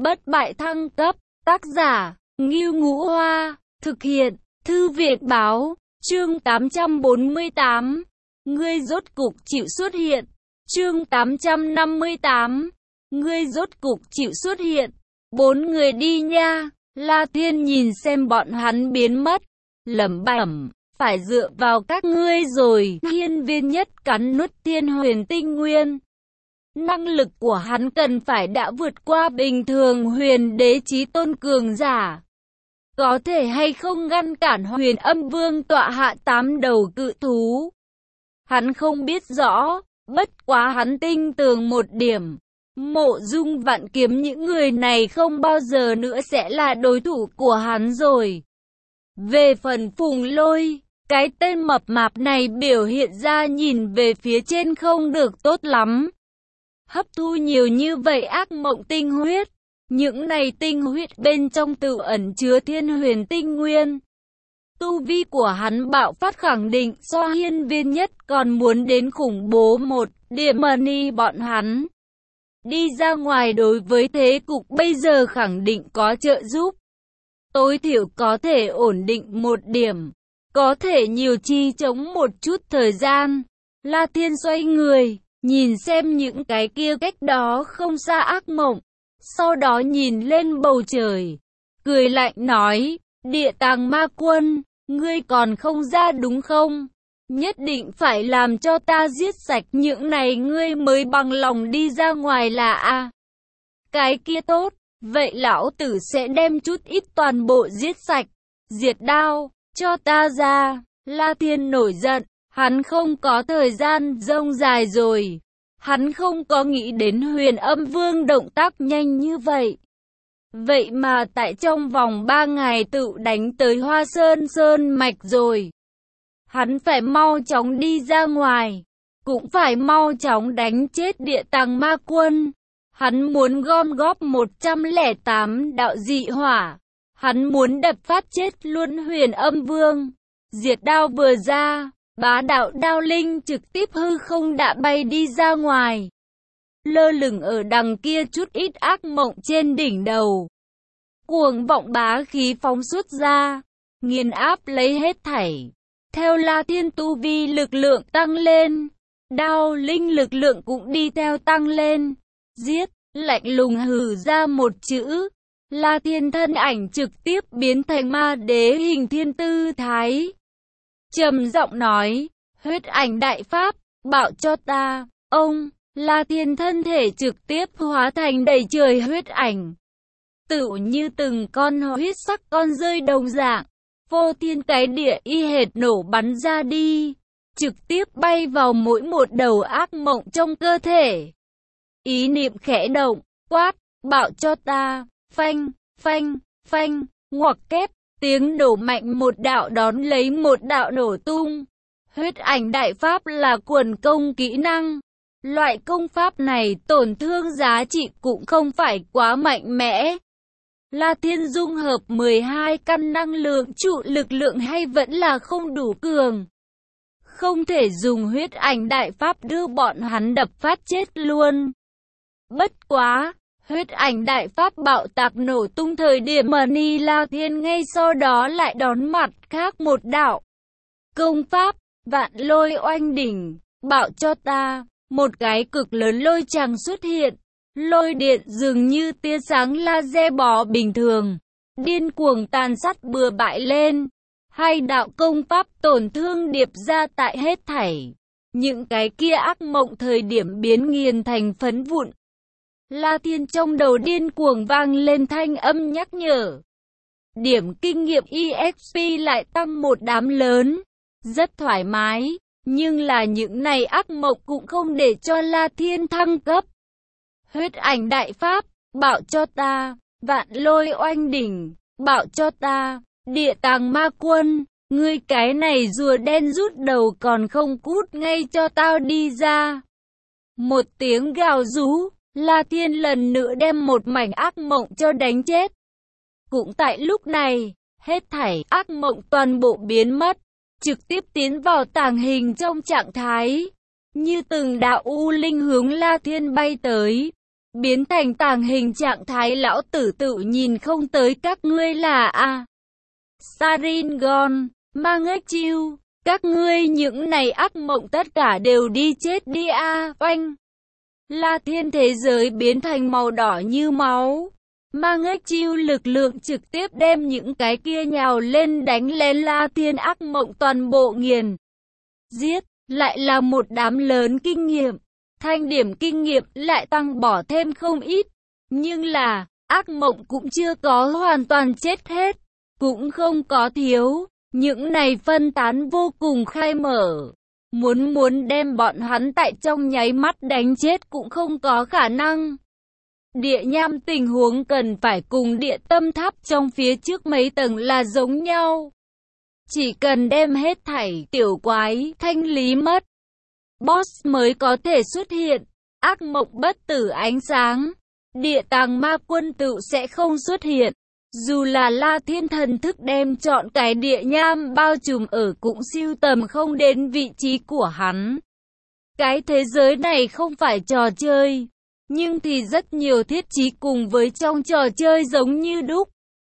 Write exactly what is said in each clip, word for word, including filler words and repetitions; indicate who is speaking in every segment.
Speaker 1: bất bại thăng cấp, tác giả, Ngưu Ngũ Hoa, thực hiện, Thư viện Báo, chương tám trăm bốn mươi tám, ngươi rốt cục chịu xuất hiện, chương tám trăm năm mươi tám, ngươi rốt cục chịu xuất hiện, bốn người đi nha, La Thiên nhìn xem bọn hắn biến mất, lẩm bẩm, phải dựa vào các ngươi rồi, hiên viên nhất cắn nuốt thiên huyền tinh nguyên. Năng lực của hắn cần phải đã vượt qua bình thường huyền đế chí tôn cường giả. Có thể hay không ngăn cản huyền âm vương tọa hạ tám đầu cự thú. Hắn không biết rõ, bất quá hắn tin tưởng một điểm. Mộ Dung Vạn Kiếm những người này không bao giờ nữa sẽ là đối thủ của hắn rồi. Về phần Phùng Lôi, cái tên mập mạp này biểu hiện ra nhìn về phía trên không được tốt lắm. Hấp thu nhiều như vậy ác mộng tinh huyết, những này tinh huyết bên trong tự ẩn chứa thiên huyền tinh nguyên. Tu vi của hắn bạo phát khẳng định so hiên viên nhất còn muốn đến khủng bố một điểm money bọn hắn. Đi ra ngoài đối với thế cục bây giờ khẳng định có trợ giúp. Tối thiểu có thể ổn định một điểm, có thể nhiều chi chống một chút thời gian. La Thiên xoay người, nhìn xem những cái kia cách đó không xa ác mộng, sau đó nhìn lên bầu trời, cười lạnh nói, Địa Tàng Ma Quân, ngươi còn không ra đúng không? Nhất định phải làm cho ta giết sạch những này ngươi mới bằng lòng đi ra ngoài là a à. Cái kia tốt, vậy lão tử sẽ đem chút ít toàn bộ giết sạch, diệt đao, cho ta ra. La Thiên nổi giận, hắn không có thời gian rông dài rồi. Hắn không có nghĩ đến huyền âm vương động tác nhanh như vậy. Vậy mà tại trong vòng ba ngày tự đánh tới Hoa Sơn Sơn Mạch rồi. Hắn phải mau chóng đi ra ngoài, cũng phải mau chóng đánh chết Địa Tàng Ma Quân. Hắn muốn gom góp một trăm lẻ tám đạo dị hỏa. Hắn muốn đập phát chết luôn huyền âm vương. Diệt đao vừa ra, bá đạo đao linh trực tiếp hư không đã bay đi ra ngoài. Lơ lửng ở đằng kia chút ít ác mộng trên đỉnh đầu. Cuồng vọng bá khí phóng xuất ra, nghiền áp lấy hết thảy. Theo La Thiên tu vi lực lượng tăng lên, đao linh lực lượng cũng đi theo tăng lên. Giết, lạnh lùng hừ ra một chữ. La Thiên thân ảnh trực tiếp biến thành ma đế hình thiên tư thái. Trầm giọng nói, huyết ảnh đại pháp, bảo cho ta, ông, La Thiên thân thể trực tiếp hóa thành đầy trời huyết ảnh. Tựu như từng con huyết sắc con rơi đồng dạng, vô thiên cái địa y hệt nổ bắn ra đi, trực tiếp bay vào mỗi một đầu ác mộng trong cơ thể. Ý niệm khẽ động, quát, bảo cho ta, phanh, phanh, phanh, ngoặc kép. Tiếng nổ mạnh một đạo đón lấy một đạo nổ tung. Huyết ảnh đại pháp là quần công kỹ năng. Loại công pháp này tổn thương giá trị cũng không phải quá mạnh mẽ. La Thiên dung hợp mười hai căn năng lượng trụ lực lượng hay vẫn là không đủ cường. Không thể dùng huyết ảnh đại pháp đưa bọn hắn đập phát chết luôn. Bất quá! Huyết ảnh đại pháp bạo tạc nổ tung thời điểm Mani La Thiên ngay sau đó lại đón mặt khác một đạo. Công pháp, vạn lôi oanh đỉnh, bạo cho ta, một cái cực lớn lôi tràng xuất hiện. Lôi điện dường như tia sáng laser bò bình thường, điên cuồng tàn sát bừa bãi lên. Hai đạo công pháp tổn thương điệp ra tại hết thảy. Những cái kia ác mộng thời điểm biến nghiền thành phấn vụn. La Thiên trong đầu điên cuồng vang lên thanh âm nhắc nhở. Điểm kinh nghiệm e ích pê lại tăng một đám lớn. Rất thoải mái, nhưng là những này ác mộng cũng không để cho La Thiên thăng cấp. Huyết ảnh đại pháp, bảo cho ta, vạn lôi oanh đỉnh, bảo cho ta, Địa Tàng Ma Quân, ngươi cái này rùa đen rút đầu còn không cút ngay cho tao đi ra. Một tiếng gào rú. La Thiên lần nữa đem một mảnh ác mộng cho đánh chết. Cũng tại lúc này, hết thảy ác mộng toàn bộ biến mất, trực tiếp tiến vào tàng hình trong trạng thái, như từng đạo u linh hướng La Thiên bay tới. biến thành tàng hình trạng thái lão tử tự nhìn không tới các ngươi là a Saringon, Mangechiu, các ngươi những này ác mộng tất cả đều đi chết đi a oanh. La Thiên thế giới biến thành màu đỏ như máu. Mangechiu lực lượng trực tiếp đem những cái kia nhào lên đánh lên La Thiên ác mộng toàn bộ nghiền. Giết, lại là một đám lớn kinh nghiệm. Thanh điểm kinh nghiệm lại tăng bỏ thêm không ít. Nhưng là, ác mộng cũng chưa có hoàn toàn chết hết. Cũng không có thiếu. Những này phân tán vô cùng khai mở. Muốn muốn đem bọn hắn tại trong nháy mắt đánh chết cũng không có khả năng. Địa nham tình huống cần phải cùng địa tâm tháp trong phía trước mấy tầng là giống nhau. Chỉ cần đem hết thảy tiểu quái thanh lý mất, boss mới có thể xuất hiện. Ác mộng bất tử ánh sáng, địa tàng ma quân tự sẽ không xuất hiện. Dù là La Thiên thần thức đem chọn cái địa nham bao trùm ở cũng siêu tầm không đến vị trí của hắn. Cái thế giới này không phải trò chơi, nhưng thì rất nhiều thiết trí cùng với trong trò chơi giống như đúc.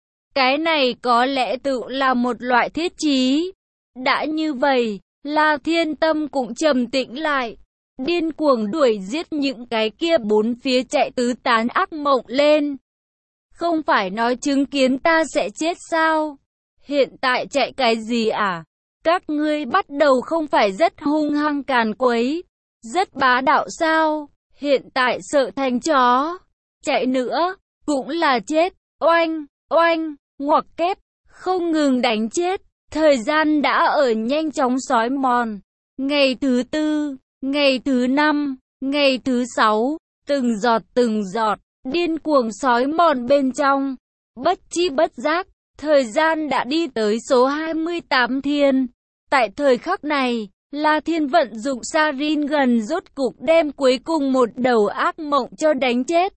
Speaker 1: Cái này có lẽ tự là một loại thiết trí. Đã như vậy, La Thiên tâm cũng trầm tĩnh lại, điên cuồng đuổi giết những cái kia bốn phía chạy tứ tán ác mộng lên. Không phải nói chứng kiến ta sẽ chết sao? Hiện tại chạy cái gì à? Các ngươi bắt đầu không phải rất hung hăng càn quấy, rất bá đạo sao? Hiện tại sợ thành chó, chạy nữa, cũng là chết, oanh, oanh, ngoặc kép, không ngừng đánh chết. Thời gian đã ở nhanh chóng xói mòn. Ngày thứ tư, ngày thứ năm, ngày thứ sáu, từng giọt từng giọt, điên cuồng xói mòn bên trong. Bất chi bất giác, thời gian đã đi tới số hai mươi tám thiên. Tại thời khắc này, La Thiên vận dụng Saringan rốt cục đem cuối cùng một đầu ác mộng cho đánh chết.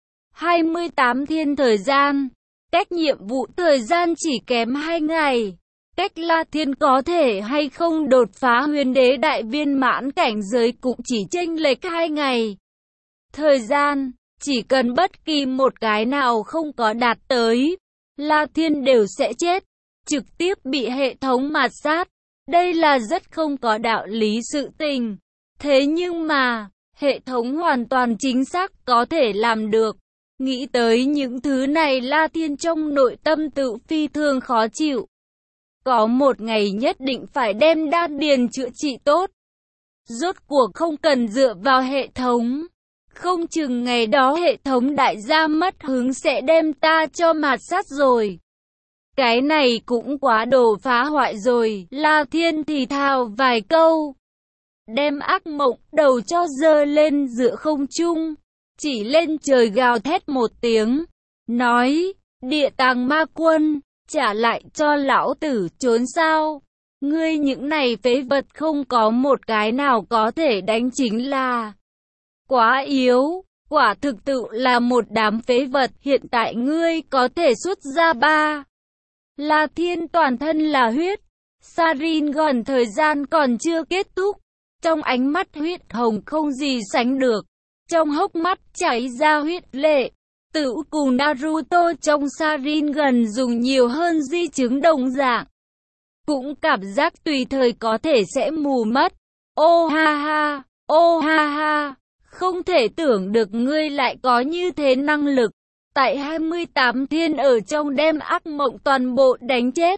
Speaker 1: hai mươi tám thiên thời gian, cách nhiệm vụ thời gian chỉ kém hai ngày. Cách La Thiên có thể hay không đột phá huyền đế đại viên mãn cảnh giới cũng chỉ chênh lệch hai ngày. Thời gian, chỉ cần bất kỳ một cái nào không có đạt tới, La Thiên đều sẽ chết, trực tiếp bị hệ thống mạt sát. Đây là rất không có đạo lý sự tình. Thế nhưng mà, hệ thống hoàn toàn chính xác có thể làm được. Nghĩ tới những thứ này La Thiên trong nội tâm tự phi thường khó chịu. Có một ngày nhất định phải đem đan điền chữa trị tốt. Rốt cuộc không cần dựa vào hệ thống. Không chừng ngày đó hệ thống đại gia mất hứng sẽ đem ta cho mạt sát rồi. Cái này cũng quá đồ phá hoại rồi. La Thiên thì thào vài câu, đem ác mộng đầu cho dơ lên giữa không trung, chỉ lên trời gào thét một tiếng, nói, địa tàng ma quân, trả lại cho lão tử trốn sao. Ngươi những này phế vật không có một cái nào có thể đánh chính là quá yếu, quả thực tự là một đám phế vật. Hiện tại ngươi có thể xuất ra ba. La Thiên toàn thân là huyết, Saringan thời gian còn chưa kết thúc, trong ánh mắt huyết hồng không gì sánh được, trong hốc mắt chảy ra huyết lệ, tự cùng Naruto trong Saringan dùng nhiều hơn di chứng đồng dạng, cũng cảm giác tùy thời có thể sẽ mù mất. Ô ha ha, ô ha ha, không thể tưởng được ngươi lại có như thế năng lực. Tại hai mươi tám thiên ở trong đem ác mộng toàn bộ đánh chết.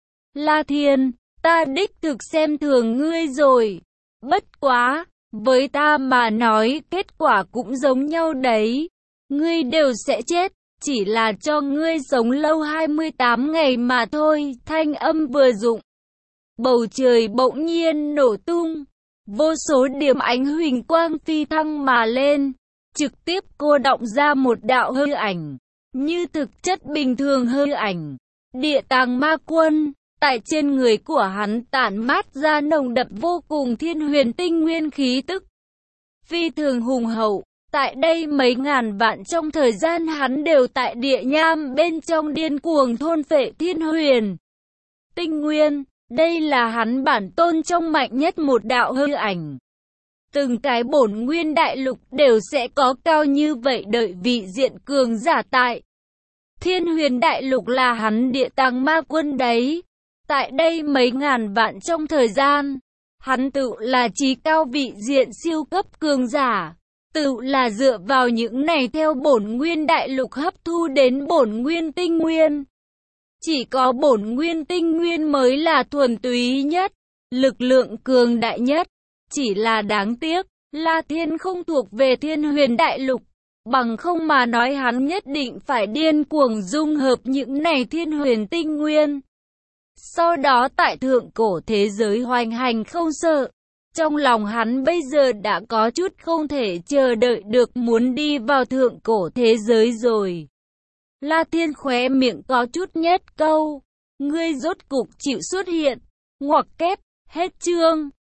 Speaker 1: La Thiên, ta đích thực xem thường ngươi rồi. Bất quá, với ta mà nói kết quả cũng giống nhau đấy. Ngươi đều sẽ chết, chỉ là cho ngươi sống lâu hai mươi tám ngày mà thôi. Thanh âm vừa dụng, bầu trời bỗng nhiên nổ tung. Vô số điểm ánh huỳnh quang phi thăng mà lên, trực tiếp cô đọng ra một đạo hư ảnh, như thực chất bình thường hư ảnh. Địa tàng ma quân, tại trên người của hắn tản mát ra nồng đậm vô cùng thiên huyền tinh nguyên khí tức, phi thường hùng hậu. Tại đây mấy ngàn vạn trong thời gian hắn đều tại địa nham bên trong điên cuồng thôn phệ thiên huyền tinh nguyên. Đây là hắn bản tôn trong mạnh nhất một đạo hư ảnh. Từng cái bổn nguyên đại lục đều sẽ có cao như vậy đợi vị diện cường giả tại. Thiên huyền đại lục là hắn địa tàng ma quân đấy. Tại đây mấy ngàn vạn trong thời gian, hắn tự là chí cao vị diện siêu cấp cường giả. Tự là dựa vào những này theo bổn nguyên đại lục hấp thu đến bổn nguyên tinh nguyên. Chỉ có bổn nguyên tinh nguyên mới là thuần túy nhất, lực lượng cường đại nhất. Chỉ là đáng tiếc, La Thiên không thuộc về thiên huyền đại lục. Bằng không mà nói hắn nhất định phải điên cuồng dung hợp những này thiên huyền tinh nguyên. Sau đó tại thượng cổ thế giới hoành hành không sợ. Trong lòng hắn bây giờ đã có chút không thể chờ đợi được muốn đi vào thượng cổ thế giới rồi. La Thiên khóe miệng có chút nhếch câu. Ngươi rốt cục chịu xuất hiện. Ngoặc kép, hết chương.